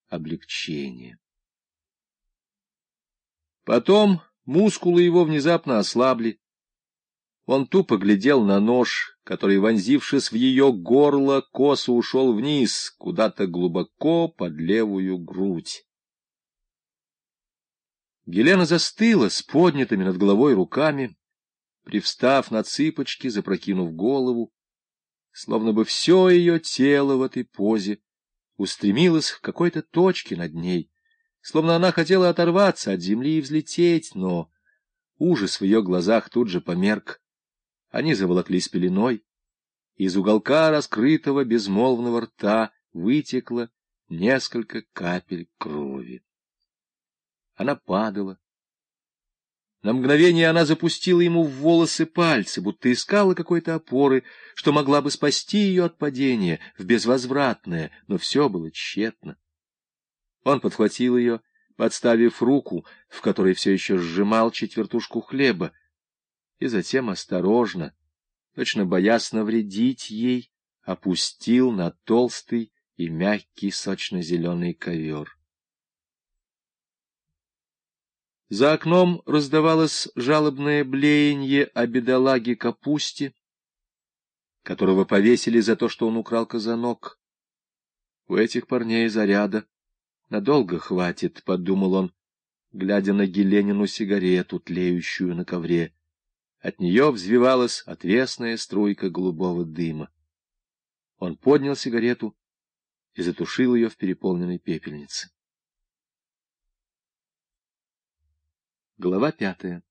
облегчение. Потом мускулы его внезапно ослабли. Он тупо глядел на нож, который, вонзившись в ее горло, косо ушел вниз, куда-то глубоко под левую грудь. Гелена застыла с поднятыми над головой руками, привстав на цыпочки, запрокинув голову, словно бы все ее тело в этой позе устремилось к какой-то точке над ней, словно она хотела оторваться от земли и взлететь, но ужас в ее глазах тут же померк. Они заволоклись пеленой, из уголка раскрытого безмолвного рта вытекло несколько капель крови. Она падала. На мгновение она запустила ему в волосы пальцы, будто искала какой-то опоры, что могла бы спасти ее от падения в безвозвратное, но все было тщетно. Он подхватил ее, подставив руку, в которой все еще сжимал четвертушку хлеба, и затем осторожно, точно боясь навредить ей, опустил на толстый и мягкий сочно-зеленый ковер. За окном раздавалось жалобное блеяние о бедолаге Капусте, которого повесили за то, что он украл казанок. У этих парней заряда надолго хватит, — подумал он, глядя на Геленину сигарету, тлеющую на ковре. От нее взвивалась отвесная струйка голубого дыма. Он поднял сигарету и затушил ее в переполненной пепельнице. Глава 5.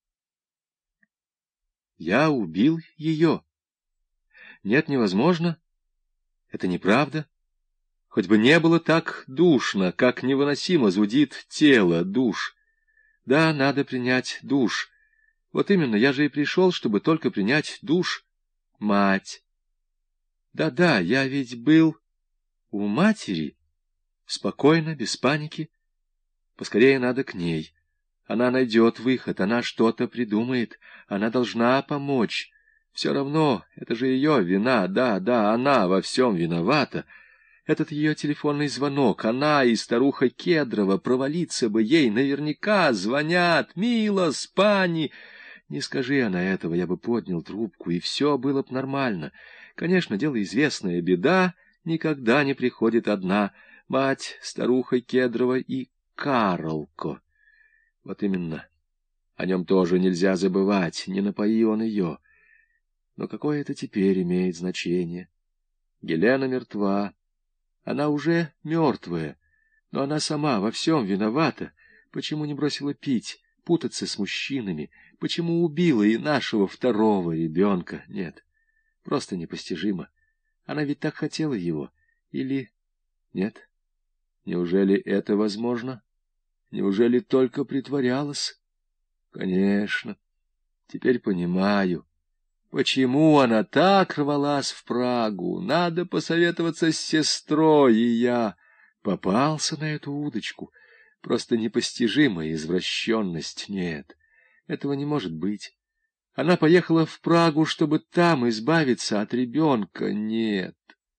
Я убил ее. Нет, невозможно. Это неправда. Хоть бы не было так душно, как невыносимо зудит тело, душ. Да, надо принять душ. Вот именно, я же и пришел, чтобы только принять душ. Мать. Да-да, я ведь был у матери. Спокойно, без паники. Поскорее надо к ней. Она найдет выход, она что-то придумает, она должна помочь. Все равно, это же ее вина, да, она во всем виновата. Этот ее телефонный звонок, она и старуха Кедрова, провалиться бы ей, наверняка звонят. «Милос, пани!» Не скажи она этого, я бы поднял трубку, и все было бы нормально. Конечно, дело известное, беда никогда не приходит одна. Мать, старуха Кедрова и Карлко. Вот именно. О нем тоже нельзя забывать, не напои он ее. Но какое это теперь имеет значение? Гелена мертва. Она уже мертвая, но она сама во всем виновата. Почему не бросила пить, путаться с мужчинами? Почему убила и нашего второго ребенка? Нет, просто непостижимо. Она ведь так хотела его. Или нет? Неужели это возможно? Неужели только притворялась? Конечно. Теперь понимаю, почему она так рвалась в Прагу. Надо посоветоваться с сестрой, и я попался на эту удочку. Просто непостижимая извращенность. Нет, этого не может быть. Она поехала в Прагу, чтобы там избавиться от ребенка. Нет,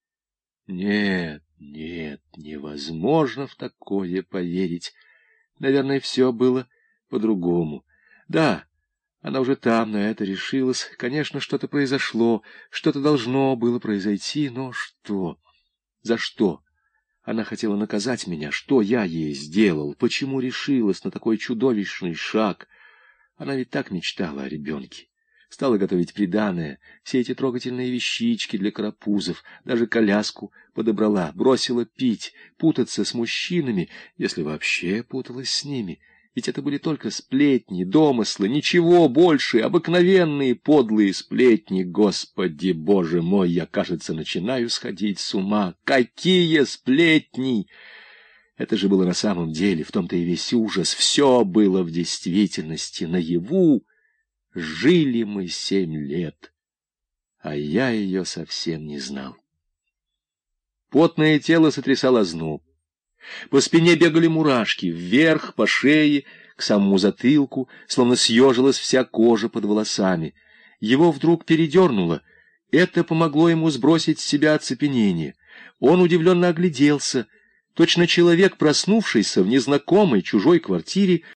невозможно в такое поверить. Наверное, все было по-другому. Да, она уже там на это решилась. Конечно, что-то произошло, что-то должно было произойти, но что? За что? Она хотела наказать меня. Что я ей сделал? Почему решилась на такой чудовищный шаг? Она ведь так мечтала о ребенке. Стала готовить приданое, все эти трогательные вещички для карапузов, даже коляску подобрала, бросила пить, путаться с мужчинами, если вообще путалась с ними. Ведь это были только сплетни, домыслы, ничего больше, обыкновенные подлые сплетни. Господи, Боже мой, я, кажется, начинаю сходить с ума. Какие сплетни! Это же было на самом деле, в том-то и весь ужас. Все было в действительности, наяву. Жили мы 7 лет, а я ее совсем не знал. Потное тело сотрясало озноб. По спине бегали мурашки, вверх, по шее, к самому затылку, словно съежилась вся кожа под волосами. Его вдруг передернуло. Это помогло ему сбросить с себя оцепенение. Он удивленно огляделся. Точно человек, проснувшийся в незнакомой чужой квартире,